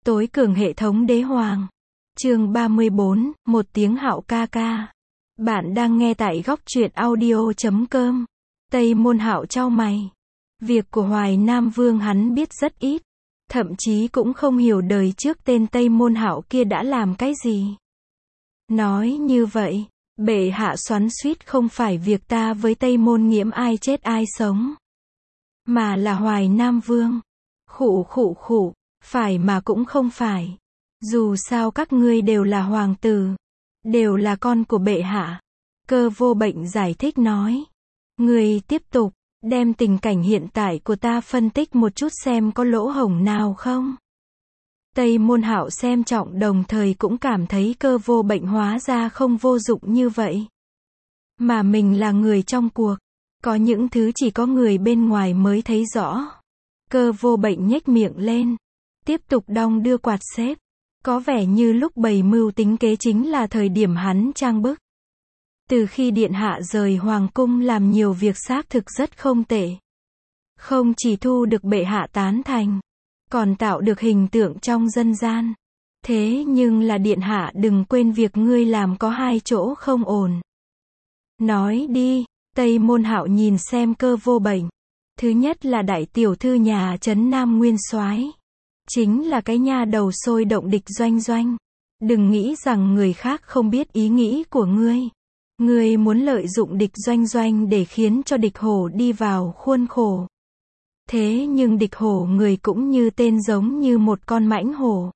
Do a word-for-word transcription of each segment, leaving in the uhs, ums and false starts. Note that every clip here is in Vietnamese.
Tối cường hệ thống đế hoàng. Chương ba mươi bốn, một tiếng Hạo ca ca. Bạn đang nghe tại góc truyện audio chấm com. Tây Môn Hạo chau mày. Việc của Hoài Nam Vương hắn biết rất ít, thậm chí cũng không hiểu đời trước tên Tây Môn Hạo kia đã làm cái gì. Nói như vậy, bệ hạ xoắn xuýt không phải việc ta với Tây Môn Nghiễm ai chết ai sống, mà là Hoài Nam Vương. Khụ khụ khụ, phải mà cũng không phải. Dù sao các ngươi đều là hoàng tử, đều là con của bệ hạ. Cơ Vô Bệnh giải thích nói. Ngươi tiếp tục, đem tình cảnh hiện tại của ta phân tích một chút xem có lỗ hổng nào không. Tây Môn Hạo xem trọng đồng thời cũng cảm thấy Cơ Vô Bệnh hóa ra không vô dụng như vậy. Mà mình là người trong cuộc, có những thứ chỉ có người bên ngoài mới thấy rõ. Cơ Vô Bệnh nhếch miệng lên, tiếp tục đong đưa quạt xếp. Có vẻ như lúc bày mưu tính kế chính là thời điểm hắn trang bức. Từ khi điện hạ rời hoàng cung làm nhiều việc xác thực rất không tệ. Không chỉ thu được bệ hạ tán thành, còn tạo được hình tượng trong dân gian. Thế nhưng là điện hạ đừng quên việc ngươi làm có hai chỗ không ổn. Nói đi, Tây Môn Hạo nhìn xem Cơ Vô Bệnh. Thứ nhất là đại tiểu thư nhà Trấn Nam Nguyên Soái, chính là cái nha đầu sôi động địch Doanh Doanh. Đừng nghĩ rằng người khác không biết ý nghĩ của ngươi. Ngươi muốn lợi dụng địch Doanh Doanh để khiến cho địch hổ đi vào khuôn khổ. Thế nhưng địch hổ người cũng như tên giống như một con mãnh hổ.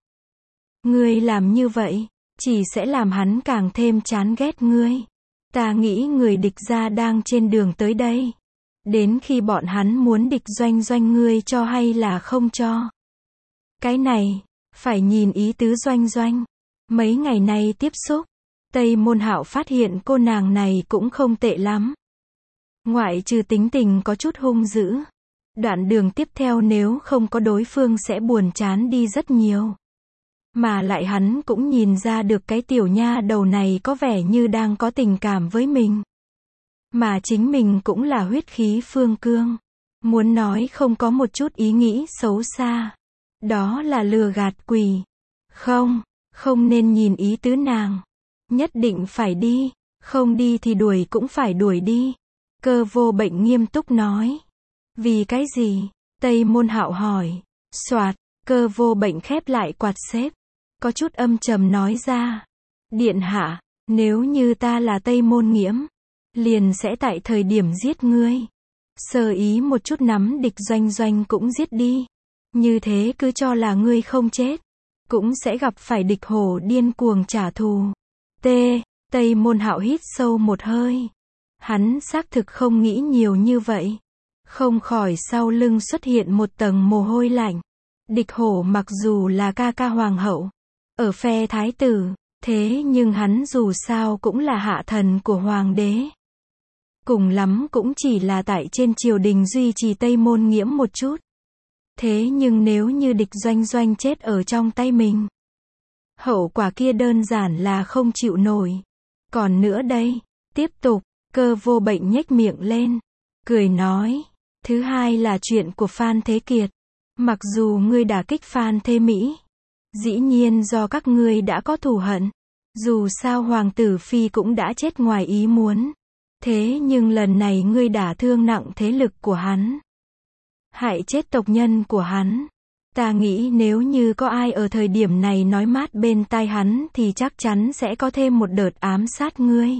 Ngươi làm như vậy, chỉ sẽ làm hắn càng thêm chán ghét ngươi. Ta nghĩ người địch gia đang trên đường tới đây. Đến khi bọn hắn muốn địch Doanh Doanh ngươi cho hay là không cho. Cái này, phải nhìn ý tứ Doanh Doanh. Mấy ngày nay tiếp xúc, Tây Môn Hạo phát hiện cô nàng này cũng không tệ lắm. Ngoại trừ tính tình có chút hung dữ. Đoạn đường tiếp theo nếu không có đối phương sẽ buồn chán đi rất nhiều. Mà lại hắn cũng nhìn ra được cái tiểu nha đầu này có vẻ như đang có tình cảm với mình. Mà chính mình cũng là huyết khí phương cương. Muốn nói không có một chút ý nghĩ xấu xa. Đó là lừa gạt quỷ. Không, không nên nhìn ý tứ nàng. Nhất định phải đi, không đi thì đuổi cũng phải đuổi đi. Cơ Vô Bệnh nghiêm túc nói. Vì cái gì? Tây Môn Hạo hỏi. Soạt, Cơ Vô Bệnh khép lại quạt xếp, có chút âm trầm nói ra. Điện hạ, nếu như ta là Tây Môn Nghiễm, liền sẽ tại thời điểm giết ngươi. Sơ ý một chút nắm địch Doanh Doanh cũng giết đi. Như thế cứ cho là ngươi không chết, cũng sẽ gặp phải địch hổ điên cuồng trả thù. T. Tây Môn Hạo hít sâu một hơi. Hắn xác thực không nghĩ nhiều như vậy. Không khỏi sau lưng xuất hiện một tầng mồ hôi lạnh. Địch hổ mặc dù là ca ca hoàng hậu, ở phe thái tử, thế nhưng hắn dù sao cũng là hạ thần của hoàng đế. Cùng lắm cũng chỉ là tại trên triều đình duy trì Tây Môn Nghiễm một chút. Thế nhưng nếu như địch Doanh Doanh chết ở trong tay mình, hậu quả kia đơn giản là không chịu nổi. Còn nữa đây, tiếp tục, Cơ Vô Bệnh nhếch miệng lên, cười nói. Thứ hai là chuyện của Phan Thế Kiệt. Mặc dù ngươi đả kích Phan Thế Mỹ, dĩ nhiên do các ngươi đã có thù hận. Dù sao hoàng tử phi cũng đã chết ngoài ý muốn. Thế nhưng lần này ngươi đả thương nặng thế lực của hắn, hại chết tộc nhân của hắn. Ta nghĩ nếu như có ai ở thời điểm này nói mát bên tai hắn thì chắc chắn sẽ có thêm một đợt ám sát ngươi.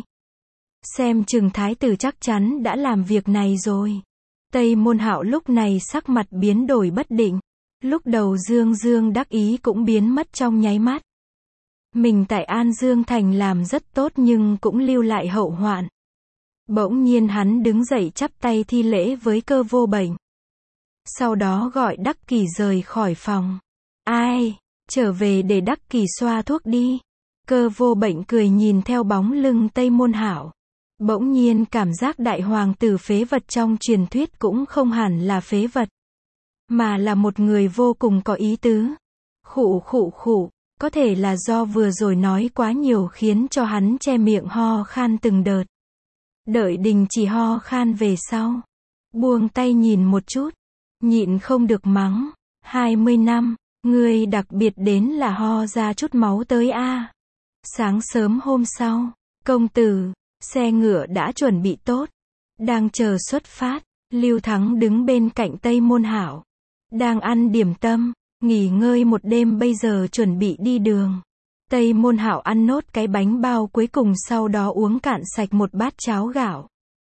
Xem chừng thái tử chắc chắn đã làm việc này rồi. Tây Môn Hạo lúc này sắc mặt biến đổi bất định. Lúc đầu dương dương đắc ý cũng biến mất trong nháy mắt. Mình tại An Dương Thành làm rất tốt nhưng cũng lưu lại hậu hoạn. Bỗng nhiên hắn đứng dậy chắp tay thi lễ với Cơ Vô Bệnh. Sau đó gọi Đắc Kỷ rời khỏi phòng. Ai, trở về để Đắc Kỷ xoa thuốc đi. Cơ Vô Bệnh cười nhìn theo bóng lưng Tây Môn Hạo. Bỗng nhiên cảm giác đại hoàng tử phế vật trong truyền thuyết cũng không hẳn là phế vật, mà là một người vô cùng có ý tứ. Khụ khụ khụ, có thể là do vừa rồi nói quá nhiều khiến cho hắn che miệng ho khan từng đợt. Đợi đình chỉ ho khan về sau, buông tay nhìn một chút, nhịn không được mắng. hai mươi năm, Ngươi đặc biệt đến là ho ra chút máu tới a. Sáng sớm hôm sau, công tử, xe ngựa đã chuẩn bị tốt, đang chờ xuất phát. Lưu Thắng đứng bên cạnh Tây Môn Hạo, đang ăn điểm tâm, nghỉ ngơi một đêm bây giờ chuẩn bị đi đường. Tây Môn Hạo ăn nốt cái bánh bao cuối cùng sau đó uống cạn sạch một bát cháo gạo.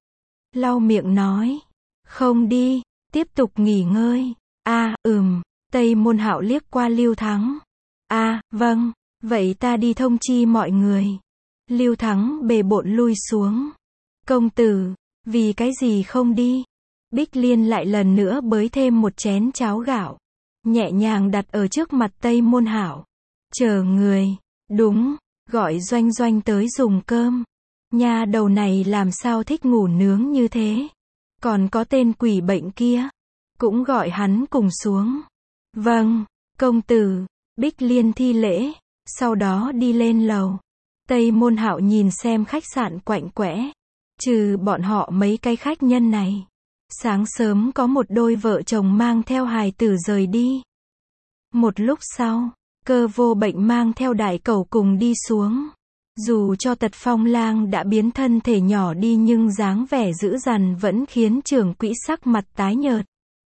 Lau miệng nói, không đi, tiếp tục nghỉ ngơi. A, à, ừm, Tây Môn Hạo liếc qua Lưu Thắng. A, à, vâng, vậy ta đi thông chi mọi người. Lưu Thắng bề bộn lui xuống. Công tử, vì cái gì không đi? Bích Liên lại lần nữa bới thêm một chén cháo gạo, nhẹ nhàng đặt ở trước mặt Tây Môn Hạo. Chờ người, đúng, gọi Doanh Doanh tới dùng cơm. Nha đầu này làm sao thích ngủ nướng như thế. Còn có tên quỷ bệnh kia, cũng gọi hắn cùng xuống. Vâng, công tử. Bích Liên thi lễ, sau đó đi lên lầu. Tây Môn Hạo nhìn xem khách sạn quạnh quẽ, trừ bọn họ mấy cái khách nhân này, sáng sớm có một đôi vợ chồng mang theo hài tử rời đi. Một lúc sau, Cơ Vô Bệnh mang theo Đại Cẩu cùng đi xuống. Dù cho Tật Phong Lang đã biến thân thể nhỏ đi nhưng dáng vẻ dữ dằn vẫn khiến trưởng quỹ sắc mặt tái nhợt.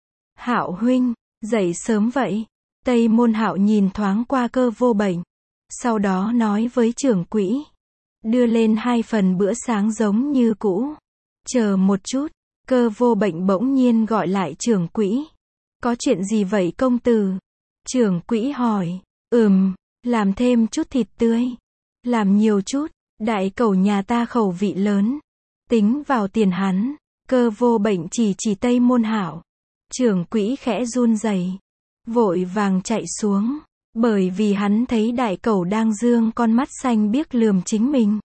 Hạo huynh, dậy sớm vậy. Tây Môn Hạo nhìn thoáng qua Cơ Vô Bệnh, sau đó nói với trưởng quỹ, đưa lên hai phần bữa sáng giống như cũ. Chờ một chút. Cơ Vô Bệnh bỗng nhiên gọi lại trưởng quỹ. Có chuyện gì vậy công tử? Trưởng quỹ hỏi. Ừm, làm thêm chút thịt tươi. Làm nhiều chút, Đại Cẩu nhà ta khẩu vị lớn. Tính vào tiền hắn. Cơ Vô Bệnh chỉ chỉ Tây Môn Hạo. Trưởng quỹ khẽ run rẩy, vội vàng chạy xuống, bởi vì hắn thấy Đại Cẩu đang dương con mắt xanh biếc lườm chính mình.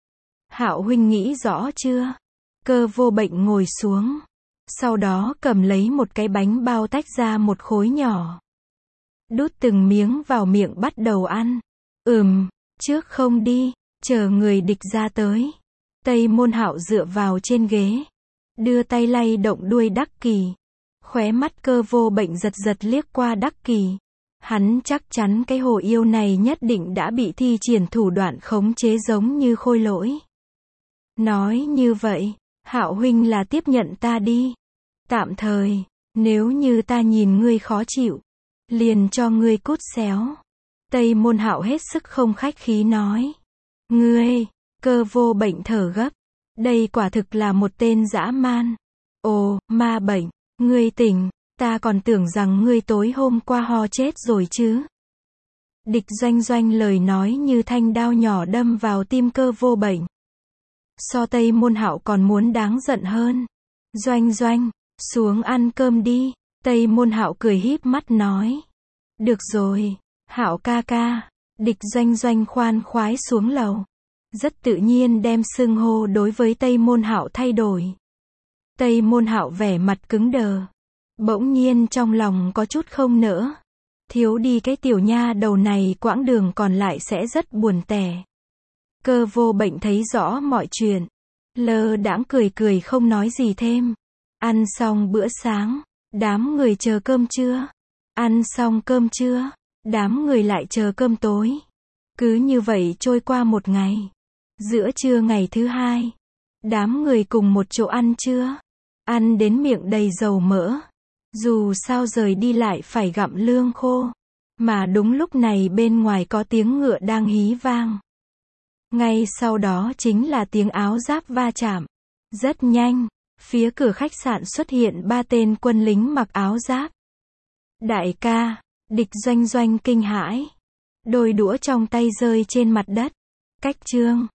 Hạo huynh nghĩ rõ chưa? Cơ Vô Bệnh ngồi xuống, sau đó cầm lấy một cái bánh bao tách ra một khối nhỏ, đút từng miếng vào miệng bắt đầu ăn. Ừm, trước không đi, chờ người địch ra tới. Tây Môn Hạo dựa vào trên ghế, đưa tay lay động đuôi Đắc Kỳ. Khóe mắt Cơ Vô Bệnh giật giật liếc qua Đắc Kỳ. Hắn chắc chắn cái hồ yêu này nhất định đã bị thi triển thủ đoạn khống chế giống như Khôi Lỗi. Nói như vậy, Hạo huynh là tiếp nhận ta đi. Tạm thời, nếu như ta nhìn ngươi khó chịu, liền cho ngươi cút xéo. Tây Môn Hạo hết sức không khách khí nói. Ngươi, Cơ Vô Bệnh thở gấp. Đây quả thực là một tên dã man. Ồ, ma bệnh, ngươi tỉnh, ta còn tưởng rằng ngươi tối hôm qua ho chết rồi chứ. Địch Doanh Doanh lời nói như thanh đao nhỏ đâm vào tim Cơ Vô Bệnh. So Tây Môn Hạo còn muốn đáng giận hơn. Doanh Doanh, xuống ăn cơm đi. Tây Môn Hạo cười híp mắt nói. Được rồi, Hạo ca ca. Địch Doanh Doanh khoan khoái xuống lầu, rất tự nhiên đem xưng hô đối với Tây Môn Hạo thay đổi. Tây Môn Hạo vẻ mặt cứng đờ, bỗng nhiên trong lòng có chút không nỡ. Thiếu đi cái tiểu nha đầu này quãng đường còn lại sẽ rất buồn tẻ. Cơ Vô Bệnh thấy rõ mọi chuyện, lơ đãng cười cười không nói gì thêm. Ăn xong bữa sáng, đám người chờ cơm trưa. Ăn xong cơm trưa, đám người lại chờ cơm tối. Cứ như vậy trôi qua một ngày. Giữa trưa ngày thứ hai, đám người cùng một chỗ ăn trưa. Ăn đến miệng đầy dầu mỡ. Dù sao rời đi lại phải gặm lương khô. Mà đúng lúc này bên ngoài có tiếng ngựa đang hí vang. Ngay sau đó chính là tiếng áo giáp va chạm. Rất nhanh, phía cửa khách sạn xuất hiện ba tên quân lính mặc áo giáp. Đại ca, Địch Doanh Doanh kinh hãi. Đôi đũa trong tay rơi trên mặt đất. Cách trương,